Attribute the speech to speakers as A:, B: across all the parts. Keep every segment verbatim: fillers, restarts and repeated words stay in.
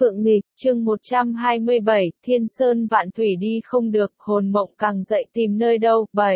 A: Phượng nghịch, chương một trăm hai mươi bảy, thiên sơn vạn thủy đi không được, hồn mộng càng dậy tìm nơi đâu, bảy.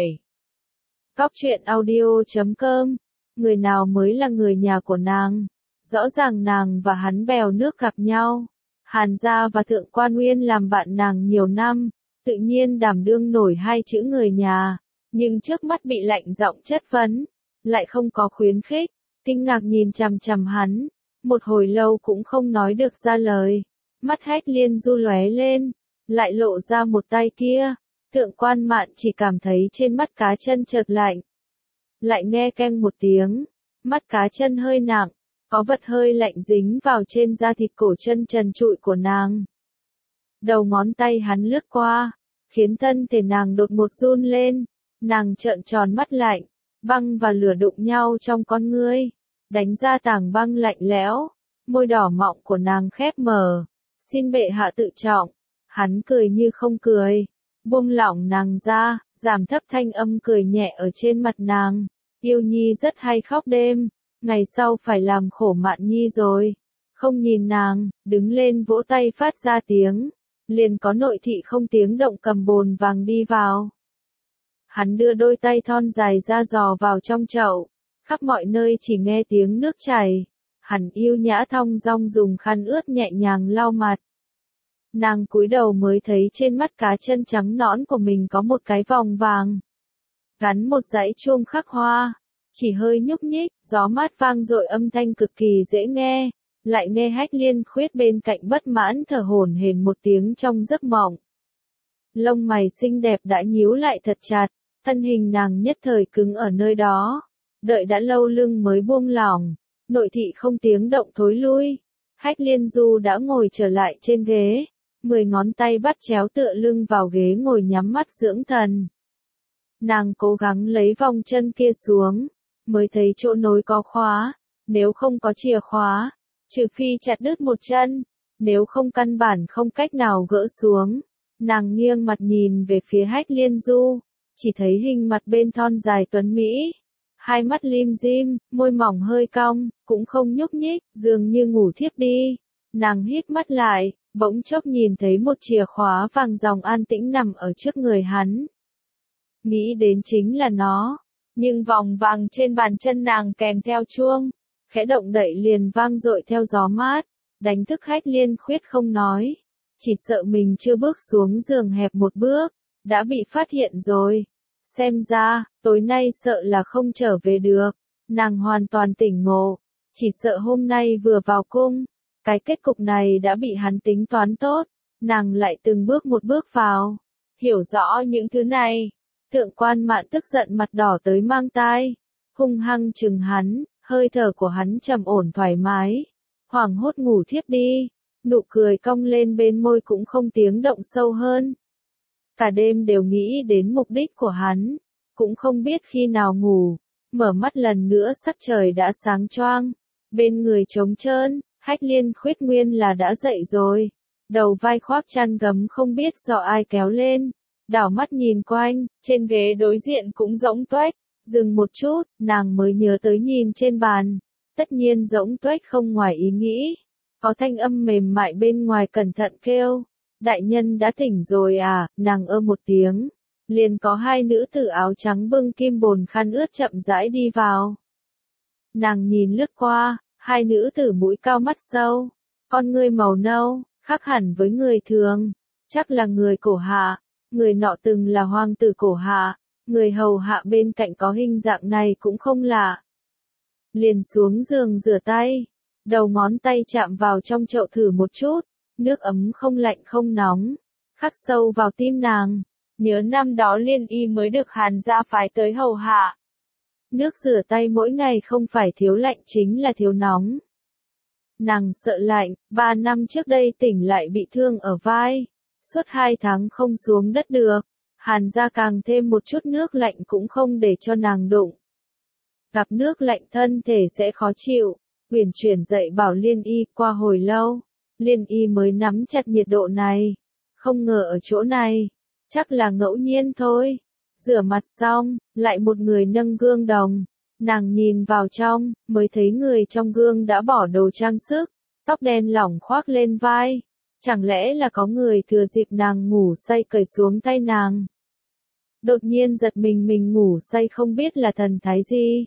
A: Góc truyện audio chấm com, người nào mới là người nhà của nàng? Rõ ràng nàng và hắn bèo nước gặp nhau. Hàn gia và Thượng Quan Uyên làm bạn nàng nhiều năm, tự nhiên đảm đương nổi hai chữ người nhà, nhưng trước mắt bị lạnh giọng chất vấn, lại không có khuyến khích, kinh ngạc nhìn chằm chằm hắn. Một hồi lâu cũng không nói được ra lời, mắt Hách Liên Du lóe lên, lại lộ ra một tay kia, Thượng Quan Mạn chỉ cảm thấy trên mắt cá chân chợt lạnh. Lại nghe keng một tiếng, mắt cá chân hơi nặng, có vật hơi lạnh dính vào trên da thịt cổ chân trần trụi của nàng. Đầu ngón tay hắn lướt qua, khiến thân thể nàng đột ngột run lên, nàng trợn tròn mắt lạnh, băng và lửa đụng nhau trong con ngươi, đánh ra tảng băng lạnh lẽo, môi đỏ mọng của nàng khép mở, xin bệ hạ tự trọng. Hắn cười như không cười, buông lỏng nàng ra, giảm thấp thanh âm cười nhẹ ở trên mặt nàng, yêu nhi rất hay khóc đêm, ngày sau phải làm khổ Mạn nhi rồi. Không nhìn nàng, đứng lên vỗ tay phát ra tiếng, liền có nội thị không tiếng động cầm bồn vàng đi vào. Hắn đưa đôi tay thon dài ra dò vào trong chậu, khắp mọi nơi chỉ nghe tiếng nước chảy. Hắn yêu nhã thong dong dùng khăn ướt nhẹ nhàng lau mặt. Nàng cúi đầu mới thấy trên mắt cá chân trắng nõn của mình có một cái vòng vàng, gắn một dãy chuông khắc hoa, chỉ hơi nhúc nhích, gió mát vang dội âm thanh cực kỳ dễ nghe, lại nghe Hách Liên Khuyết bên cạnh bất mãn thở hổn hển một tiếng trong giấc mộng. Lông mày xinh đẹp đã nhíu lại thật chặt, thân hình nàng nhất thời cứng ở nơi đó, đợi đã lâu lưng mới buông lỏng. Nội thị không tiếng động thối lui, Hách Liên Du đã ngồi trở lại trên ghế, mười ngón tay bắt chéo tựa lưng vào ghế ngồi nhắm mắt dưỡng thần. Nàng cố gắng lấy vòng chân kia xuống, mới thấy chỗ nối có khóa, nếu không có chìa khóa, trừ phi chặt đứt một chân, nếu không căn bản không cách nào gỡ xuống. Nàng nghiêng mặt nhìn về phía Hách Liên Du, chỉ thấy hình mặt bên thon dài tuấn mỹ. Hai mắt lim dim, môi mỏng hơi cong, cũng không nhúc nhích, dường như ngủ thiếp đi. Nàng hít mắt lại, bỗng chốc nhìn thấy một chìa khóa vàng ròng an tĩnh nằm ở trước người hắn. Nghĩ đến chính là nó, nhưng vòng vàng trên bàn chân nàng kèm theo chuông, khẽ động đậy liền vang dội theo gió mát, đánh thức Hách Liên Khuyết không nói. Chỉ sợ mình chưa bước xuống giường hẹp một bước, đã bị phát hiện rồi. Xem ra, tối nay sợ là không trở về được. Nàng hoàn toàn tỉnh ngộ, chỉ sợ hôm nay vừa vào cung, cái kết cục này đã bị hắn tính toán tốt, nàng lại từng bước một bước vào. Hiểu rõ những thứ này, Thượng Quan Mạn tức giận mặt đỏ tới mang tai, hung hăng chừng hắn, hơi thở của hắn trầm ổn thoải mái, hoảng hốt ngủ thiếp đi, nụ cười cong lên bên môi cũng không tiếng động sâu hơn. Cả đêm đều nghĩ đến mục đích của hắn, cũng không biết khi nào ngủ, mở mắt lần nữa sắc trời đã sáng choang, bên người trống trơn, Hách Liên Khuyết nguyên là đã dậy rồi, đầu vai khoác chăn gấm không biết do ai kéo lên, đảo mắt nhìn quanh, trên ghế đối diện cũng rỗng tuếch, dừng một chút, nàng mới nhớ tới nhìn trên bàn, tất nhiên rỗng tuếch không ngoài ý nghĩ, có thanh âm mềm mại bên ngoài cẩn thận kêu. Đại nhân đã tỉnh rồi à, nàng ơ một tiếng, liền có hai nữ tử áo trắng bưng kim bồn khăn ướt chậm rãi đi vào. Nàng nhìn lướt qua, hai nữ tử mũi cao mắt sâu, con ngươi màu nâu, khác hẳn với người thường, chắc là người cổ hạ, người nọ từng là hoàng tử cổ hạ, người hầu hạ bên cạnh có hình dạng này cũng không lạ. Liền xuống giường rửa tay, đầu ngón tay chạm vào trong chậu thử một chút. Nước ấm không lạnh không nóng, khắc sâu vào tim nàng, nhớ năm đó Liên Y mới được Hàn gia phái tới hầu hạ. Nước rửa tay mỗi ngày không phải thiếu lạnh chính là thiếu nóng. Nàng sợ lạnh, ba năm trước đây tỉnh lại bị thương ở vai, suốt hai tháng không xuống đất được, Hàn gia càng thêm một chút nước lạnh cũng không để cho nàng đụng. Gặp nước lạnh thân thể sẽ khó chịu, uyển chuyển dậy bảo Liên Y qua hồi lâu. Liên Y mới nắm chặt nhiệt độ này, không ngờ ở chỗ này, chắc là ngẫu nhiên thôi. Rửa mặt xong, lại một người nâng gương đồng, nàng nhìn vào trong, mới thấy người trong gương đã bỏ đồ trang sức, tóc đen lỏng khoác lên vai. Chẳng lẽ là có người thừa dịp nàng ngủ say cởi xuống tay nàng? Đột nhiên giật mình mình ngủ say không biết là thần thái gì.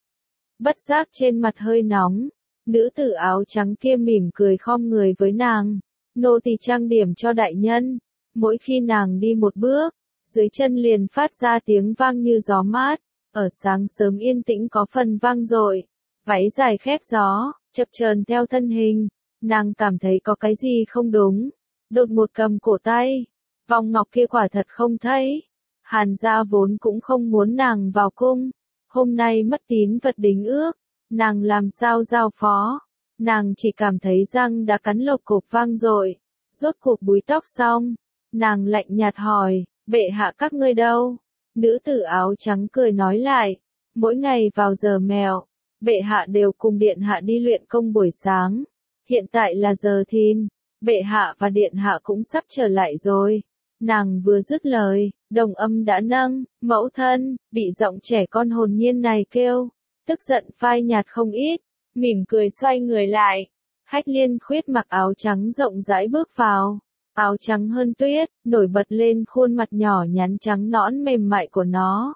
A: Bất giác trên mặt hơi nóng, nữ tử áo trắng kia mỉm cười khom người với nàng. Nô tỳ trang điểm cho đại nhân. Mỗi khi nàng đi một bước, dưới chân liền phát ra tiếng vang như gió mát. Ở sáng sớm yên tĩnh có phần vang dội. Váy dài khép gió, chập chờn theo thân hình. Nàng cảm thấy có cái gì không đúng. Đột một cầm cổ tay. Vòng ngọc kia quả thật không thấy. Hàn gia vốn cũng không muốn nàng vào cung. Hôm nay mất tín vật đính ước. Nàng làm sao giao phó. Nàng chỉ cảm thấy răng đã cắn lộc cộp vang dội. Rốt cuộc búi tóc xong. Nàng lạnh nhạt hỏi, bệ hạ các ngươi đâu? Nữ tử áo trắng cười nói lại. Mỗi ngày vào giờ mèo. Bệ hạ đều cùng điện hạ đi luyện công buổi sáng. Hiện tại là giờ thìn. Bệ hạ và điện hạ cũng sắp trở lại rồi. Nàng vừa dứt lời, đồng âm đã nâng, mẫu thân, bị giọng trẻ con hồn nhiên này kêu, tức giận phai nhạt không ít, mỉm cười xoay người lại. Hách Liên Khuyết mặc áo trắng rộng rãi bước vào, áo trắng hơn tuyết, nổi bật lên khuôn mặt nhỏ nhắn trắng nõn mềm mại của nó.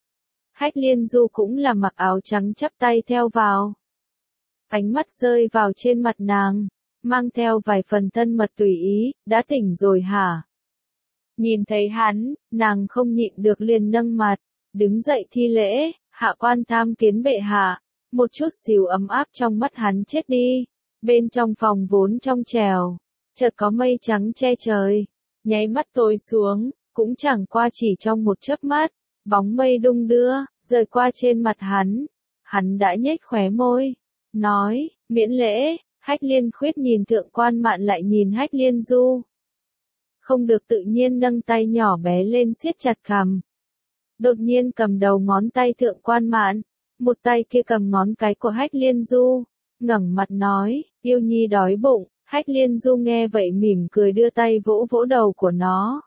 A: Hách Liên Du cũng là mặc áo trắng chắp tay theo vào. Ánh mắt rơi vào trên mặt nàng, mang theo vài phần thân mật tùy ý, đã tỉnh rồi hả? Nhìn thấy hắn, nàng không nhịn được liền nâng mặt, đứng dậy thi lễ, hạ quan tham kiến bệ hạ, một chút xíu ấm áp trong mắt hắn chết đi, bên trong phòng vốn trong trèo, chợt có mây trắng che trời, nháy mắt tối xuống, cũng chẳng qua chỉ trong một chớp mắt, bóng mây đung đưa, rơi qua trên mặt hắn, hắn đã nhếch khóe môi, nói, miễn lễ. Hách Liên Khuyết nhìn Thượng Quan Mạn lại nhìn Hách Liên Du. Không được tự nhiên nâng tay nhỏ bé lên siết chặt cằm. Đột nhiên cầm đầu ngón tay Thượng Quan Mạn, một tay kia cầm ngón cái của Hách Liên Du, ngẩng mặt nói, yêu nhi đói bụng. Hách Liên Du nghe vậy mỉm cười đưa tay vỗ vỗ đầu của nó.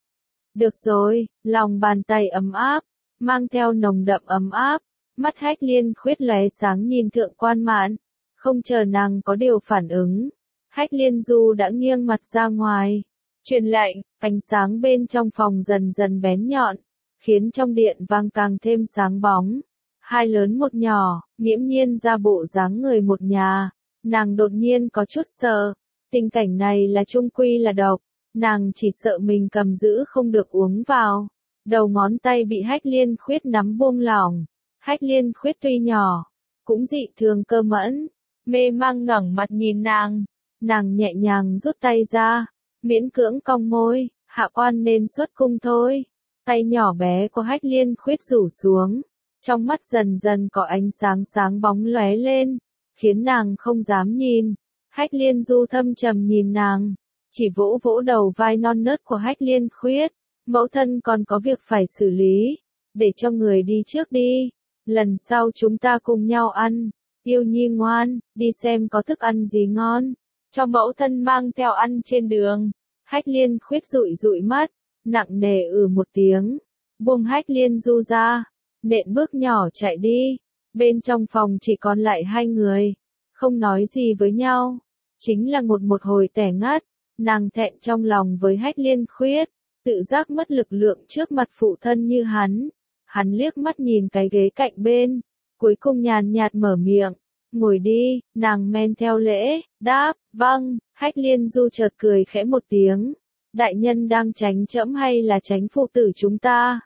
A: Được rồi, lòng bàn tay ấm áp, mang theo nồng đậm ấm áp, mắt Hách Liên Khuyết lóe sáng nhìn Thượng Quan Mạn. Không chờ nàng có điều phản ứng, Hách Liên Du đã nghiêng mặt ra ngoài, truyền lệnh, ánh sáng bên trong phòng dần dần bén nhọn, khiến trong điện vang càng thêm sáng bóng. Hai lớn một nhỏ, nghiễm nhiên ra bộ dáng người một nhà, nàng đột nhiên có chút sợ, tình cảnh này là chung quy là độc, nàng chỉ sợ mình cầm giữ không được uống vào. Đầu ngón tay bị Hách Liên Khuyết nắm buông lỏng, Hách Liên Khuyết tuy nhỏ, cũng dị thường cơ mẫn. Mê mang ngẩng mặt nhìn nàng, nàng nhẹ nhàng rút tay ra, miễn cưỡng cong môi, hạ quan nên xuất cung thôi. Tay nhỏ bé của Hách Liên Khuyết rủ xuống, trong mắt dần dần có ánh sáng sáng bóng lóe lên, khiến nàng không dám nhìn. Hách Liên Du thâm trầm nhìn nàng, chỉ vỗ vỗ đầu vai non nớt của Hách Liên Khuyết, mẫu thân còn có việc phải xử lý, để cho người đi trước đi, lần sau chúng ta cùng nhau ăn. Yêu nhi ngoan, đi xem có thức ăn gì ngon, cho mẫu thân mang theo ăn trên đường. Hách Liên Khuyết dụi dụi mắt, nặng nề ừ một tiếng, buông Hách Liên Du ra, nện bước nhỏ chạy đi. Bên trong phòng chỉ còn lại hai người, không nói gì với nhau, chính là một một hồi tẻ ngắt. Nàng thẹn trong lòng với Hách Liên Khuyết, tự giác mất lực lượng trước mặt phụ thân như hắn. Hắn liếc mắt nhìn cái ghế cạnh bên, cuối cùng nhàn nhạt mở miệng, ngồi đi. Nàng men theo lễ, đáp, vâng. Hách Liên Du chợt cười khẽ một tiếng, đại nhân đang tránh trẫm hay là tránh phụ tử chúng ta?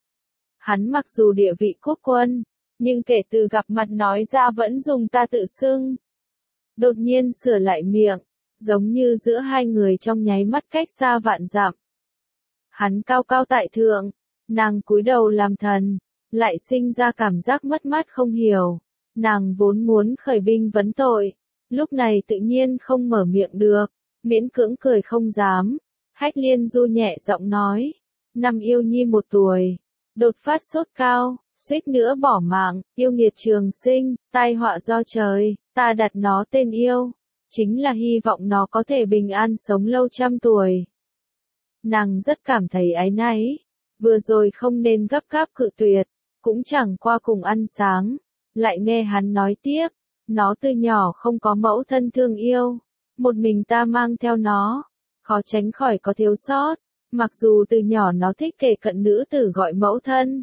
A: Hắn mặc dù địa vị quốc quân, nhưng kể từ gặp mặt nói ra vẫn dùng ta tự xưng. Đột nhiên sửa lại miệng, giống như giữa hai người trong nháy mắt cách xa vạn dặm. Hắn cao cao tại thượng, nàng cúi đầu làm thần, lại sinh ra cảm giác mất mát không hiểu. Nàng vốn muốn khởi binh vấn tội, lúc này tự nhiên không mở miệng được, miễn cưỡng cười không dám. Hách Liên Du nhẹ giọng nói, năm yêu nhi một tuổi, đột phát sốt cao, suýt nữa bỏ mạng, yêu nghiệt trường sinh, tai họa do trời, ta đặt nó tên yêu, chính là hy vọng nó có thể bình an sống lâu trăm tuổi. Nàng rất cảm thấy áy náy, vừa rồi không nên gấp gáp cự tuyệt, cũng chẳng qua cùng ăn sáng, lại nghe hắn nói tiếp, nó từ nhỏ không có mẫu thân thương yêu, một mình ta mang theo nó, khó tránh khỏi có thiếu sót, mặc dù từ nhỏ nó thích kể cận nữ tử gọi mẫu thân.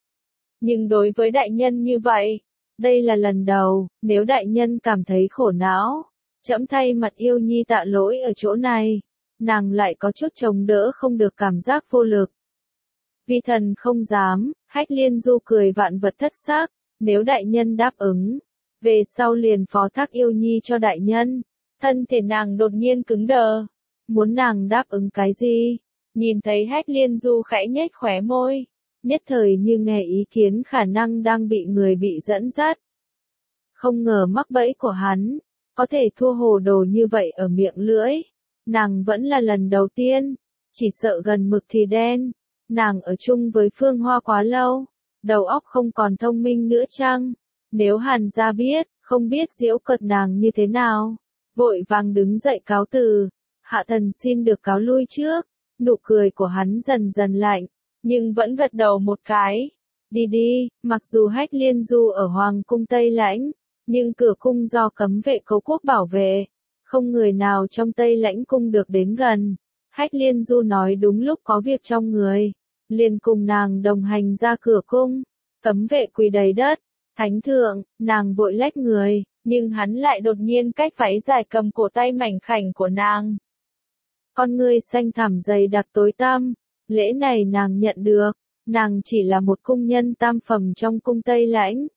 A: Nhưng đối với đại nhân như vậy, đây là lần đầu, nếu đại nhân cảm thấy khổ não, trẫm thay mặt yêu nhi tạ lỗi ở chỗ này, nàng lại có chút chống đỡ không được cảm giác vô lực. Vi thần không dám, Hách Liên Du cười vạn vật thất xác, nếu đại nhân đáp ứng, về sau liền phó thác yêu nhi cho đại nhân. Thân thể nàng đột nhiên cứng đờ, muốn nàng đáp ứng cái gì? Nhìn thấy Hách Liên Du khẽ nhếch khóe môi, nhất thời như nghe ý kiến khả năng đang bị người bị dẫn dắt. Không ngờ mắc bẫy của hắn, có thể thua hồ đồ như vậy ở miệng lưỡi. Nàng vẫn là lần đầu tiên, chỉ sợ gần mực thì đen. Nàng ở chung với Phương Hoa quá lâu, đầu óc không còn thông minh nữa chăng? Nếu Hàn gia biết, không biết giễu cợt nàng như thế nào. Vội vàng đứng dậy cáo từ, hạ thần xin được cáo lui trước. Nụ cười của hắn dần dần lạnh, nhưng vẫn gật đầu một cái. Đi đi, mặc dù Hách Liên Du ở Hoàng cung Tây Lãnh, nhưng cửa cung do cấm vệ Cấu Quốc bảo vệ, không người nào trong Tây Lãnh cung được đến gần. Hách Liên Du nói đúng lúc có việc trong người, liền cùng nàng đồng hành ra cửa cung, cấm vệ quỳ đầy đất. Thánh thượng, nàng vội lách người, nhưng hắn lại đột nhiên cách váy dài cầm cổ tay mảnh khảnh của nàng. Con ngươi xanh thẳm dày đặc tối tăm, lễ này nàng nhận được, nàng chỉ là một cung nhân tam phẩm trong cung Tây Lãnh.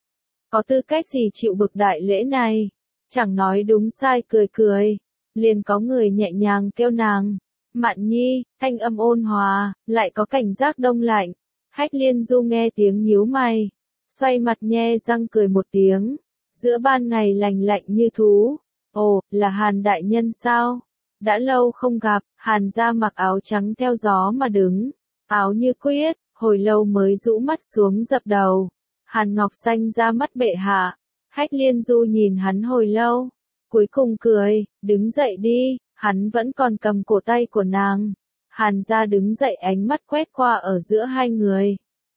A: Có tư cách gì chịu bực đại lễ này, chẳng nói đúng sai cười cười, liền có người nhẹ nhàng kêu nàng. Mạn Nhi, thanh âm ôn hòa, lại có cảnh giác đông lạnh. Hách Liên Du nghe tiếng nhíu mày, xoay mặt nhe răng cười một tiếng, giữa ban ngày lành lạnh như thú. Ồ, là Hàn đại nhân sao? Đã lâu không gặp. Hàn gia mặc áo trắng theo gió mà đứng, áo như quyết, hồi lâu mới rũ mắt xuống dập đầu. Hàn Ngọc Xanh ra mắt bệ hạ. Hách Liên Du nhìn hắn hồi lâu, cuối cùng cười, đứng dậy đi. Hắn vẫn còn cầm cổ tay của nàng. Hàn gia đứng dậy, ánh mắt quét qua ở giữa hai người,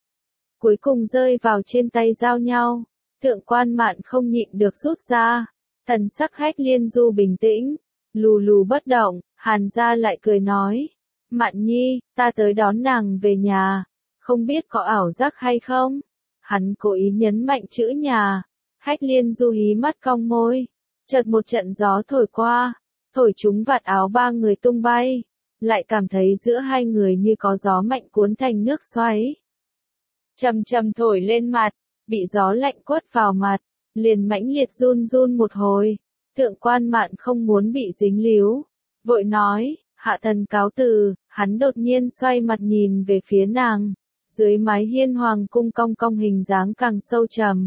A: cuối cùng rơi vào trên tay giao nhau. Thượng quan Mạn không nhịn được rút ra. Thần sắc Hách Liên Du bình tĩnh, lù lù bất động. Hàn gia lại cười nói, Mạn Nhi, ta tới đón nàng về nhà, không biết có ảo giác hay không? Hắn cố ý nhấn mạnh chữ nhà. Hách Liên Du hí mắt cong môi, chợt một trận gió thổi qua, thổi chúng vạt áo ba người tung bay, lại cảm thấy giữa hai người như có gió mạnh cuốn thành nước xoáy. Chầm chầm thổi lên mặt, bị gió lạnh quất vào mặt, liền mãnh liệt run run một hồi. Thượng quan Mạn không muốn bị dính líu, vội nói, hạ thần cáo từ. Hắn đột nhiên xoay mặt nhìn về phía nàng, dưới mái hiên hoàng cung cong cong hình dáng càng sâu trầm,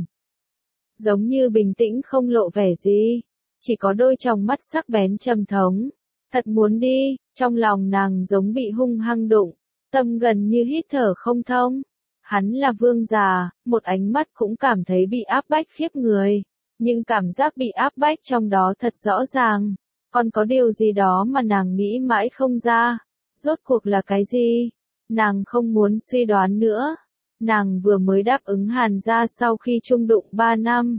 A: giống như bình tĩnh không lộ vẻ gì, chỉ có đôi tròng mắt sắc bén trầm thống. Thật muốn đi, trong lòng nàng giống bị hung hăng đụng, tâm gần như hít thở không thông. Hắn là vương già, một ánh mắt cũng cảm thấy bị áp bách khiếp người, nhưng cảm giác bị áp bách trong đó thật rõ ràng. Còn có điều gì đó mà nàng nghĩ mãi không ra, rốt cuộc là cái gì? Nàng không muốn suy đoán nữa. Nàng vừa mới đáp ứng Hàn gia sau khi chung đụng ba năm.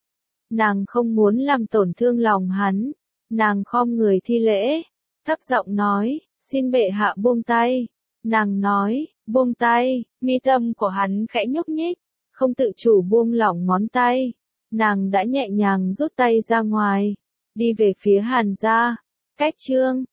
A: Nàng không muốn làm tổn thương lòng hắn. Nàng khom người thi lễ, thấp giọng nói, xin bệ hạ buông tay. Nàng nói, buông tay. Mi tâm của hắn khẽ nhúc nhích, không tự chủ buông lỏng ngón tay. Nàng đã nhẹ nhàng rút tay ra ngoài, đi về phía Hàn gia. Cách chương